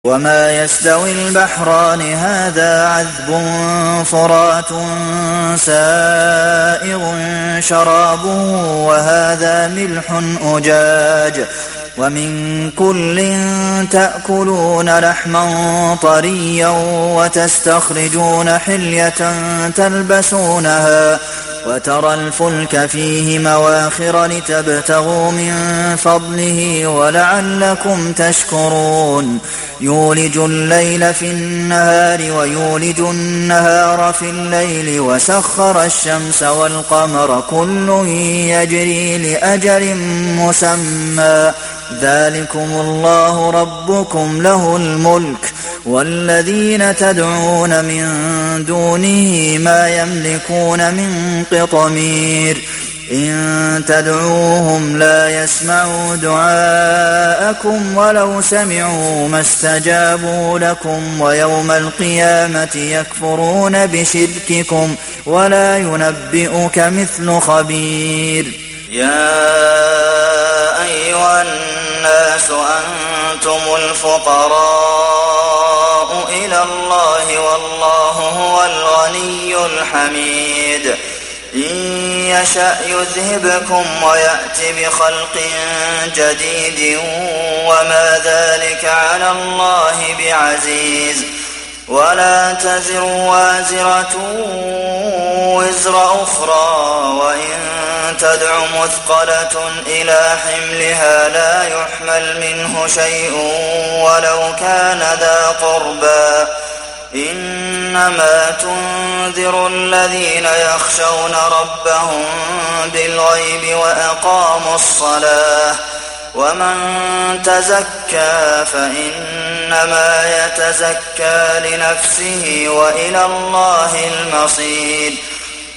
وما يستوي البحران هذا عذب فرات سائغ شرابه وهذا ملح أجاج ومن كل تأكلون لحما طريا وتستخرجون حلية تلبسونها وترى الفلك فيه مواخر لتبتغوا من فضله ولعلكم تشكرون يولج الليل في النهار ويولج النهار في الليل وسخر الشمس والقمر كل يجري لأجل مسمى ذلكم الله ربكم له الملك والذين تدعون من دونه ما يملكون من قطمير إن تدعوهم لا يسمعوا دعاءكم ولو سمعوا ما استجابوا لكم ويوم القيامة يكفرون بشرككم ولا ينبئك مثل خبير يا أيها الناس أنتم الفقراء إلى الله والله هو الغني الحميد إن يشأ يذهبكم ويأت بخلق جديد وما ذلك على الله بعزيز ولا تزر وازرة وزر أخرى وإن تدع مثقلة إلى حملها لا يحمل منه شيء ولو كان ذا قربى إنما تنذر الذين يخشون ربهم بالغيب وأقاموا الصلاة ومن تزكى فإنما يتزكى لنفسه وإلى الله المصير